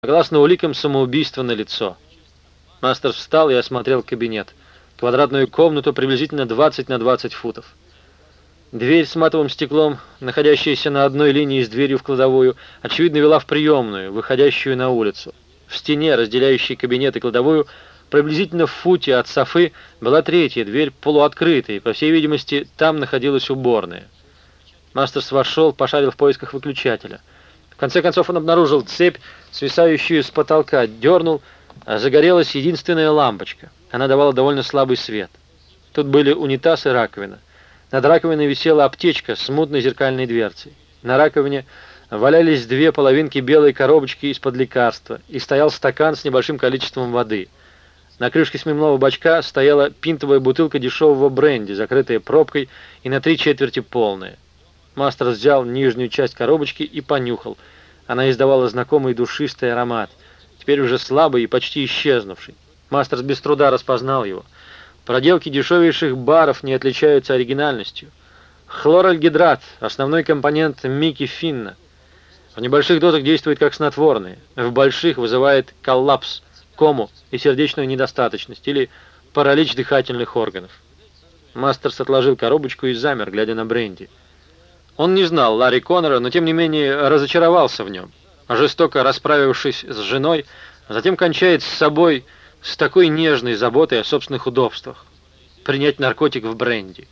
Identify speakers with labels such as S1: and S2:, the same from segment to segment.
S1: Согласно уликам, самоубийство налицо. Мастерс встал и осмотрел кабинет. Квадратную комнату приблизительно 20 на 20 футов. Дверь с матовым стеклом, находящаяся на одной линии с дверью в кладовую, очевидно вела в приемную, выходящую на улицу. В стене, разделяющей кабинет и кладовую, приблизительно в футе от софы, была третья дверь, полуоткрытая, и, по всей видимости, там находилась уборная. Мастерс вошел, пошарил в поисках выключателя. В конце концов он обнаружил цепь, свисающую с потолка, дернул, а загорелась единственная лампочка. Она давала довольно слабый свет. Тут были унитаз и раковина. Над раковиной висела аптечка с мутной зеркальной дверцей. На раковине валялись две половинки белой коробочки из-под лекарства, и стоял стакан с небольшим количеством воды. На крышке сменного бачка стояла пинтовая бутылка дешевого бренди, закрытая пробкой и на 3/4 полная. Мастерс взял нижнюю часть коробочки и понюхал. Она издавала знакомый душистый аромат, теперь уже слабый и почти исчезнувший. Мастерс без труда распознал его. Проделки дешевейших баров не отличаются оригинальностью. Хлоральгидрат – основной компонент Микки Финна. В небольших дозах действует как снотворное, в больших вызывает коллапс, кому и сердечную недостаточность или паралич дыхательных органов. Мастерс отложил коробочку и замер, глядя на бренди. Он не знал Ларри Коннора, но тем не менее разочаровался в нем. Жестоко расправившись с женой, затем кончает с собой с такой нежной заботой о собственных удобствах. Принять наркотик в бренди.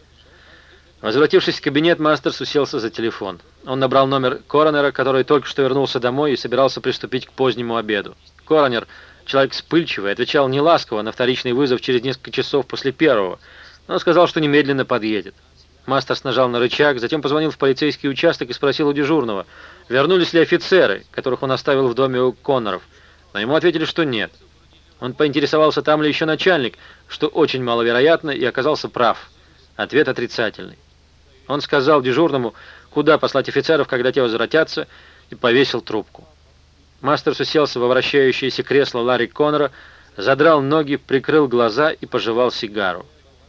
S1: Возвратившись в кабинет, Мастерс уселся за телефон. Он набрал номер коронера, который только что вернулся домой и собирался приступить к позднему обеду. Коронер, человек вспыльчивый, отвечал неласково на вторичный вызов через несколько часов после первого, но сказал, что немедленно подъедет. Мастерс нажал на рычаг, затем позвонил в полицейский участок и спросил у дежурного, вернулись ли офицеры, которых он оставил в доме у Конноров. Но ему ответили, что нет. Он поинтересовался, там ли еще начальник, что очень маловероятно, и оказался прав. Ответ отрицательный. Он сказал дежурному, куда послать офицеров, когда те возвратятся, и повесил трубку. Мастерс уселся во вращающееся кресло Ларри Коннора, задрал ноги, прикрыл глаза и пожевал сигару.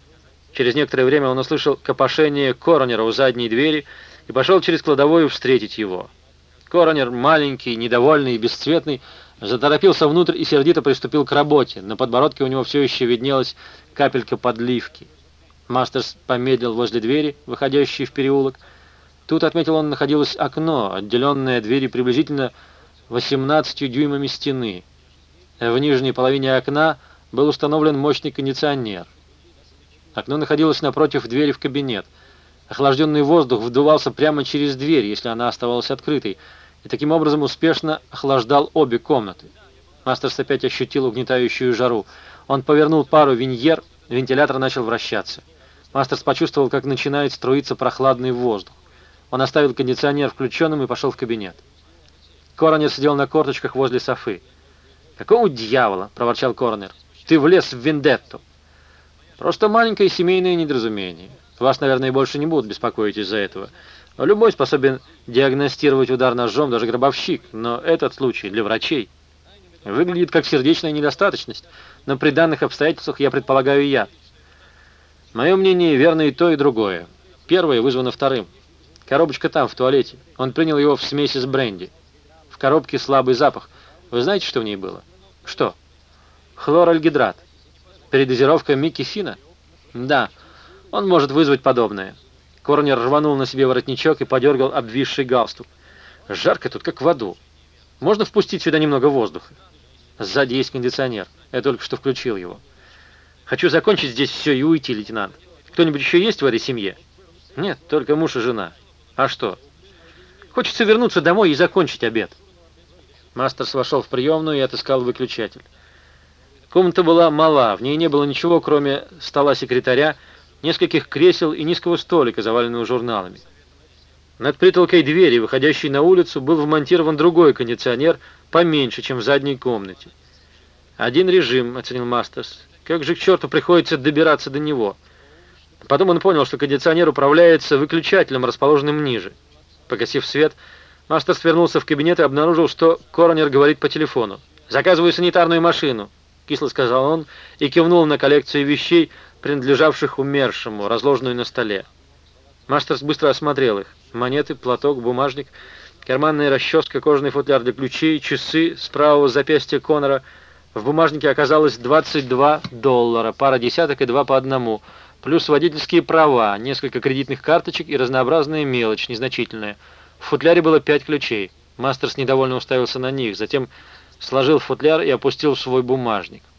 S1: Через некоторое время он услышал копошение коронера у задней двери и пошел через кладовую встретить его. Коронер, маленький, недовольный и бесцветный, заторопился внутрь и сердито приступил к работе. На подбородке у него все еще виднелась капелька подливки. Мастерс помедлил возле двери, выходящей в переулок. Тут, отметил он, находилось окно, отделенное от двери приблизительно 18 дюймами стены. В нижней половине окна был установлен мощный кондиционер. Окно находилось напротив двери в кабинет. Охлажденный воздух вдувался прямо через дверь, если она оставалась открытой, и таким образом успешно охлаждал обе комнаты. Мастерс опять ощутил угнетающую жару. Он повернул пару виньер, вентилятор начал вращаться. Мастерс почувствовал, как начинает струиться прохладный воздух. Он оставил кондиционер включенным и пошел в кабинет. Коронер сидел на корточках возле софы. «Какого дьявола?» — проворчал Коронер. «Ты влез в вендетту». «Просто маленькое семейное недоразумение. Вас, наверное, больше не будут беспокоить из-за этого. Любой способен диагностировать удар ножом, даже гробовщик, но этот случай для врачей выглядит как сердечная недостаточность, но при данных обстоятельствах я предполагаю яд. Мое мнение, верно и то, и другое. Первое вызвано вторым. Коробочка там, в туалете. Он принял его в смеси с бренди. В коробке слабый запах. Вы знаете, что в ней было?» «Что?» «Хлоральгидрат. Передозировка Микки Финна?» «Да, он может вызвать подобное». Коронер рванул на себе воротничок и подергал обвисший галстук. «Жарко тут, как в аду. Можно впустить сюда немного воздуха?» «Сзади есть кондиционер. Я только что включил его». «Хочу закончить здесь все и уйти, лейтенант. Кто-нибудь еще есть в этой семье?» «Нет, только муж и жена». «А что?» «Хочется вернуться домой и закончить обед». Мастерс вошел в приемную и отыскал выключатель. Комната была мала, в ней не было ничего, кроме стола секретаря, нескольких кресел и низкого столика, заваленного журналами. Над притолкой двери, выходящей на улицу, был вмонтирован другой кондиционер, поменьше, чем в задней комнате. «Один режим», — оценил Мастерс. «Как же к черту приходится добираться до него?» Потом он понял, что кондиционер управляется выключателем, расположенным ниже. Погасив свет, Мастерс вернулся в кабинет и обнаружил, что коронер говорит по телефону. «Заказываю санитарную машину», — кисло сказал он и кивнул на коллекцию вещей, принадлежавших умершему, разложенную на столе. Мастерс быстро осмотрел их. Монеты, платок, бумажник. карманная расческа, кожаный футляр для ключей, часы с правого запястья Коннора. В бумажнике оказалось $22, пара десяток и 2 по одному, плюс водительские права, несколько кредитных карточек и разнообразная мелочь, незначительная. В футляре было 5 ключей. Мастерс недовольно уставился на них, затем сложил футляр и опустил в свой бумажник.